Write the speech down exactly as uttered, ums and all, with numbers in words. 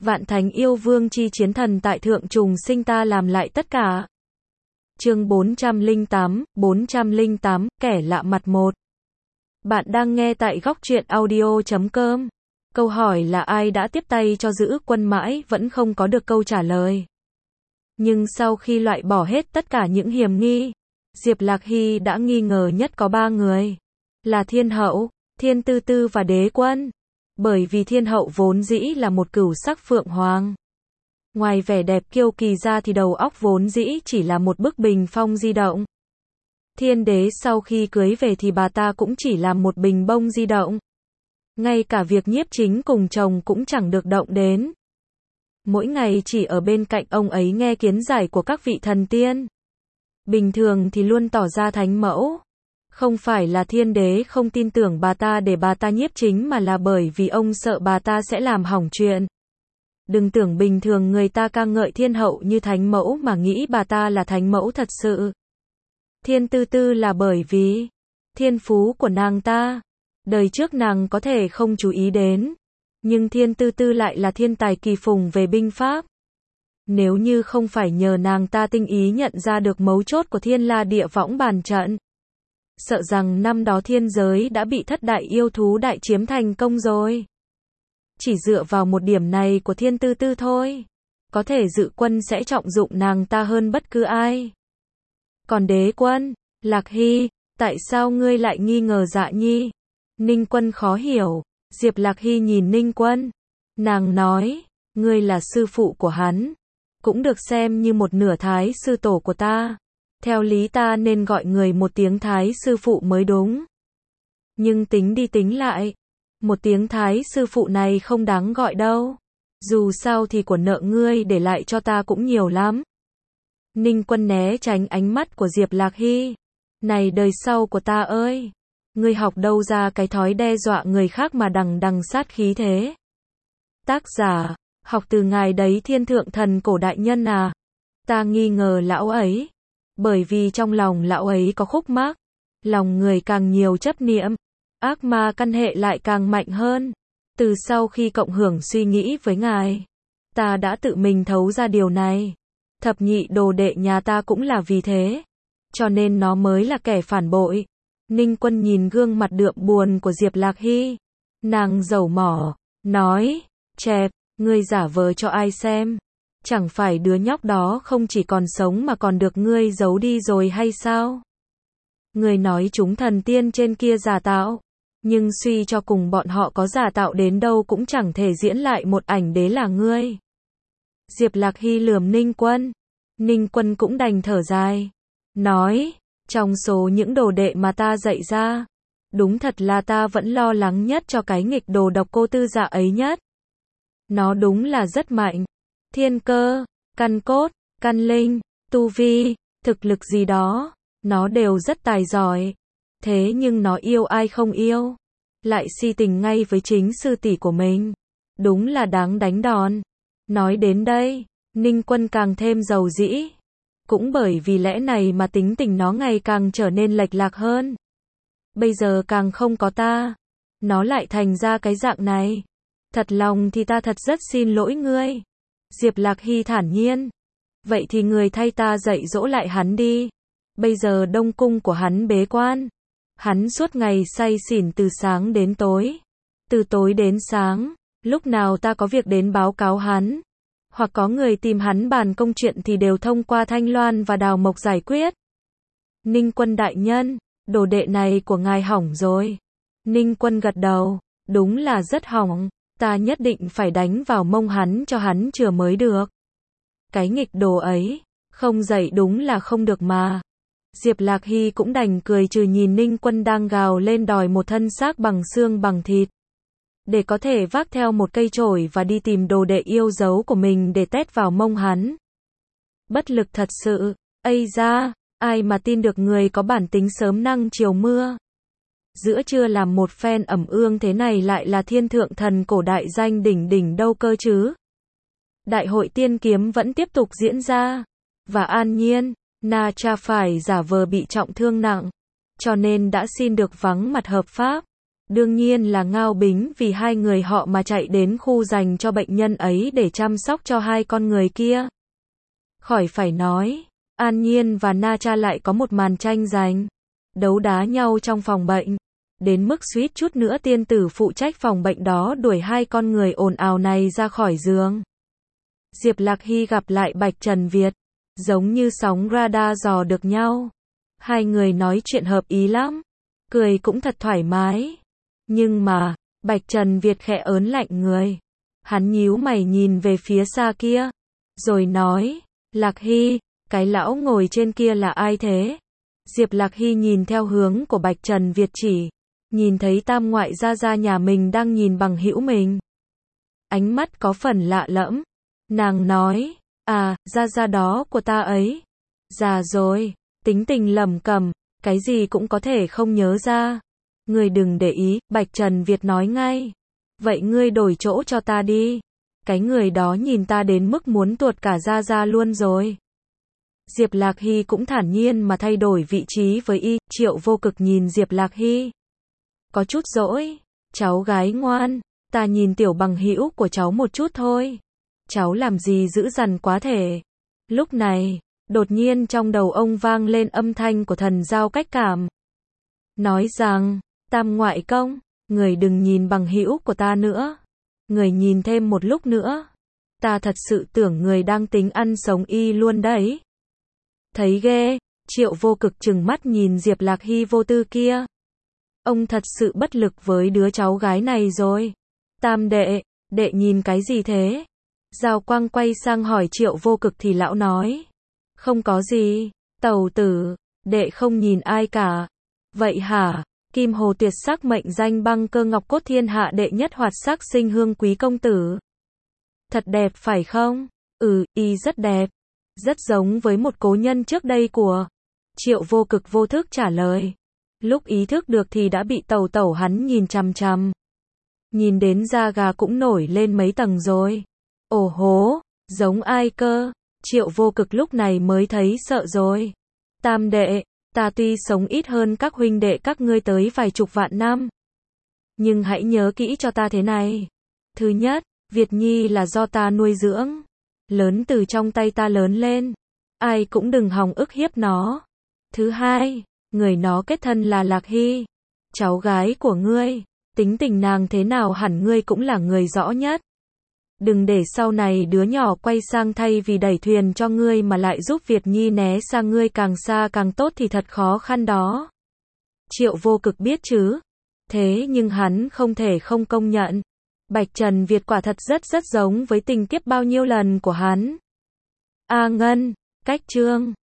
Vạn thánh yêu vương chi chiến thần tại thượng trùng sinh ta làm lại tất cả. Chương bốn trăm lẻ tám, bốn trăm lẻ tám, kẻ lạ mặt một. Bạn đang nghe tại góc truyện audio chấm com. Câu hỏi là ai đã tiếp tay cho Dữ Quân mãi vẫn không có được câu trả lời. Nhưng sau khi loại bỏ hết tất cả những hiểm nghi, Diệp Lạc Hy đã nghi ngờ nhất có ba người. Là Thiên Hậu, Thiên Tư Tư và Đế Quân. Bởi vì Thiên Hậu vốn dĩ là một cửu sắc phượng hoàng. Ngoài vẻ đẹp kiêu kỳ ra thì đầu óc vốn dĩ chỉ là một bức bình phong di động. Thiên Đế sau khi cưới về thì bà ta cũng chỉ làm một bình bông di động. Ngay cả việc nhiếp chính cùng chồng cũng chẳng được động đến. Mỗi ngày chỉ ở bên cạnh ông ấy nghe kiến giải của các vị thần tiên. Bình thường thì luôn tỏ ra thánh mẫu. Không phải là Thiên Đế không tin tưởng bà ta để bà ta nhiếp chính mà là bởi vì ông sợ bà ta sẽ làm hỏng chuyện. Đừng tưởng bình thường người ta ca ngợi Thiên Hậu như thánh mẫu mà nghĩ bà ta là thánh mẫu thật sự. Thiên Tư Tư là bởi vì thiên phú của nàng ta. Đời trước nàng có thể không chú ý đến. Nhưng Thiên Tư Tư lại là thiên tài kỳ phùng về binh pháp. Nếu như không phải nhờ nàng ta tinh ý nhận ra được mấu chốt của Thiên La Địa Võng bàn trận, sợ rằng năm đó thiên giới đã bị thất đại yêu thú đại chiếm thành công rồi. Chỉ dựa vào một điểm này của Thiên Tư Tư thôi, có thể Dự Quân sẽ trọng dụng nàng ta hơn bất cứ ai. Còn Đế Quân, Lạc Hy, tại sao ngươi lại nghi ngờ Dạ Nhi? Ninh Quân khó hiểu. Diệp Lạc Hy nhìn Ninh Quân. Nàng nói, ngươi là sư phụ của hắn, cũng được xem như một nửa thái sư tổ của ta. Theo lý ta nên gọi người một tiếng thái sư phụ mới đúng. Nhưng tính đi tính lại, một tiếng thái sư phụ này không đáng gọi đâu. Dù sao thì của nợ ngươi để lại cho ta cũng nhiều lắm. Ninh Quân né tránh ánh mắt của Diệp Lạc Hy. Này đời sau của ta ơi! Ngươi học đâu ra cái thói đe dọa người khác mà đằng đằng sát khí thế? Tác giả, học từ ngài đấy Thiên Thượng Thần Cổ Đại Nhân à? Ta nghi ngờ lão ấy. Bởi vì trong lòng lão ấy có khúc mắc. Lòng người càng nhiều chấp niệm, ác ma căn hệ lại càng mạnh hơn. Từ sau khi cộng hưởng suy nghĩ với ngài, ta đã tự mình thấu ra điều này. Thập nhị đồ đệ nhà ta cũng là vì thế. Cho nên nó mới là kẻ phản bội. Ninh Quân nhìn gương mặt đượm buồn của Diệp Lạc Hy. Nàng dầu mỏ, nói, chẹp, ngươi giả vờ cho ai xem? Chẳng phải đứa nhóc đó không chỉ còn sống mà còn được ngươi giấu đi rồi hay sao? Ngươi nói chúng thần tiên trên kia giả tạo. Nhưng suy cho cùng bọn họ có giả tạo đến đâu cũng chẳng thể diễn lại một ảnh đế là ngươi. Diệp Lạc Hy lườm Ninh Quân. Ninh Quân cũng đành thở dài. Nói, trong số những đồ đệ mà ta dạy ra, đúng thật là ta vẫn lo lắng nhất cho cái nghịch đồ độc cô Tư Dạ ấy nhất. Nó đúng là rất mạnh. Thiên cơ, căn cốt, căn linh, tu vi, thực lực gì đó, nó đều rất tài giỏi. Thế nhưng nó yêu ai không yêu, lại si tình ngay với chính sư tỷ của mình. Đúng là đáng đánh đòn. Nói đến đây, Ninh Quân càng thêm giàu dĩ. Cũng bởi vì lẽ này mà tính tình nó ngày càng trở nên lệch lạc hơn. Bây giờ càng không có ta, nó lại thành ra cái dạng này. Thật lòng thì ta thật rất xin lỗi ngươi. Diệp Lạc Hy thản nhiên. Vậy thì người thay ta dạy dỗ lại hắn đi. Bây giờ Đông Cung của hắn bế quan. Hắn suốt ngày say xỉn từ sáng đến tối. Từ tối đến sáng, lúc nào ta có việc đến báo cáo hắn, hoặc có người tìm hắn bàn công chuyện thì đều thông qua Thanh Loan và Đào Mộc giải quyết. Ninh Quân đại nhân, đồ đệ này của ngài hỏng rồi. Ninh Quân gật đầu, đúng là rất hỏng, ta nhất định phải đánh vào mông hắn cho hắn chừa mới được. Cái nghịch đồ ấy, không dạy đúng là không được mà. Diệp Lạc Hy cũng đành cười trừ nhìn Ninh Quân đang gào lên đòi một thân xác bằng xương bằng thịt. Để có thể vác theo một cây chổi và đi tìm đồ đệ yêu dấu của mình để tét vào mông hắn. Bất lực thật sự, ây da, ai mà tin được người có bản tính sớm nắng chiều mưa. Giữa trưa làm một phen ẩm ương thế này lại là Thiên Thượng Thần Cổ đại danh đỉnh đỉnh đâu cơ chứ. Đại hội tiên kiếm vẫn tiếp tục diễn ra. Và an nhiên, Na Cha phải giả vờ bị trọng thương nặng. Cho nên đã xin được vắng mặt hợp pháp. Đương nhiên là Ngao Bính vì hai người họ mà chạy đến khu dành cho bệnh nhân ấy để chăm sóc cho hai con người kia. Khỏi phải nói, An Nhiên và Na Cha lại có một màn tranh giành, đấu đá nhau trong phòng bệnh. Đến mức suýt chút nữa tiên tử phụ trách phòng bệnh đó đuổi hai con người ồn ào này ra khỏi giường. Diệp Lạc Hy gặp lại Bạch Trần Việt, giống như sóng radar dò được nhau. Hai người nói chuyện hợp ý lắm, cười cũng thật thoải mái. Nhưng mà, Bạch Trần Việt khẽ ớn lạnh người. Hắn nhíu mày nhìn về phía xa kia, rồi nói, Lạc Hy, cái lão ngồi trên kia là ai thế? Diệp Lạc Hy nhìn theo hướng của Bạch Trần Việt chỉ, nhìn thấy tam ngoại gia gia nhà mình đang nhìn bằng hữu mình. Ánh mắt có phần lạ lẫm. Nàng nói, à, gia gia đó của ta ấy. Già rồi, tính tình lẩm cẩm, cái gì cũng có thể không nhớ ra. Ngươi đừng để ý, Bạch Trần Việt nói ngay. Vậy ngươi đổi chỗ cho ta đi. Cái người đó nhìn ta đến mức muốn tuột cả gia gia luôn rồi. Diệp Lạc Hy cũng thản nhiên mà thay đổi vị trí với y. Triệu Vô Cực nhìn Diệp Lạc Hy, có chút dỗi. Cháu gái ngoan, ta nhìn tiểu bằng hữu của cháu một chút thôi. Cháu làm gì dữ dằn quá thể. Lúc này, đột nhiên trong đầu ông vang lên âm thanh của thần giao cách cảm. Nói rằng, tam ngoại công, người đừng nhìn bằng hữu của ta nữa. Người nhìn thêm một lúc nữa. Ta thật sự tưởng người đang tính ăn sống y luôn đấy. Thấy ghê, Triệu Vô Cực trừng mắt nhìn Diệp Lạc Hy vô tư kia. Ông thật sự bất lực với đứa cháu gái này rồi. Tam đệ, đệ nhìn cái gì thế? Giao Quang quay sang hỏi Triệu Vô Cực thì lão nói. Không có gì, tẩu tử, đệ không nhìn ai cả. Vậy hả? Kim Hồ tuyệt sắc mệnh danh băng cơ ngọc cốt thiên hạ đệ nhất hoạt sắc sinh hương quý công tử. Thật đẹp phải không? Ừ, y rất đẹp. Rất giống với một cố nhân trước đây của. Triệu Vô Cực vô thức trả lời. Lúc ý thức được thì đã bị tẩu tẩu hắn nhìn chằm chằm. Nhìn đến da gà cũng nổi lên mấy tầng rồi. Ồ hố, giống ai cơ? Triệu Vô Cực lúc này mới thấy sợ rồi. Tam đệ, ta tuy sống ít hơn các huynh đệ các ngươi tới vài chục vạn năm. Nhưng hãy nhớ kỹ cho ta thế này. Thứ nhất, Việt Nhi là do ta nuôi dưỡng. Lớn từ trong tay ta lớn lên. Ai cũng đừng hòng ức hiếp nó. Thứ hai, người nó kết thân là Lạc Hy. Cháu gái của ngươi. Tính tình nàng thế nào hẳn ngươi cũng là người rõ nhất. Đừng để sau này đứa nhỏ quay sang thay vì đẩy thuyền cho ngươi mà lại giúp Việt Nhi né sang ngươi càng xa càng tốt thì thật khó khăn đó. Triệu Vô Cực biết chứ. Thế nhưng hắn không thể không công nhận. Bạch Trần Việt quả thật rất rất giống với tình kiếp bao nhiêu lần của hắn. A Ngân, cách chương